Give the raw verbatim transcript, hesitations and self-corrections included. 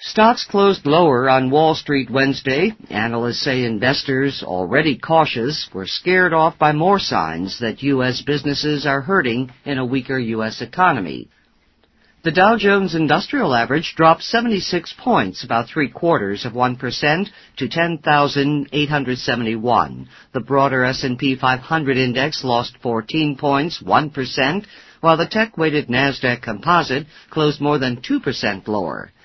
Stocks closed lower on Wall Street Wednesday. Analysts say investors, already cautious, were scared off by more signs that U S businesses are hurting in a weaker U S economy. The Dow Jones Industrial Average dropped seventy-six points, about three-quarters of one percent, to ten thousand eight hundred seventy-one. The broader S and P five hundred index lost fourteen points, one percent, while the tech-weighted NASDAQ Composite closed more than two percent lower.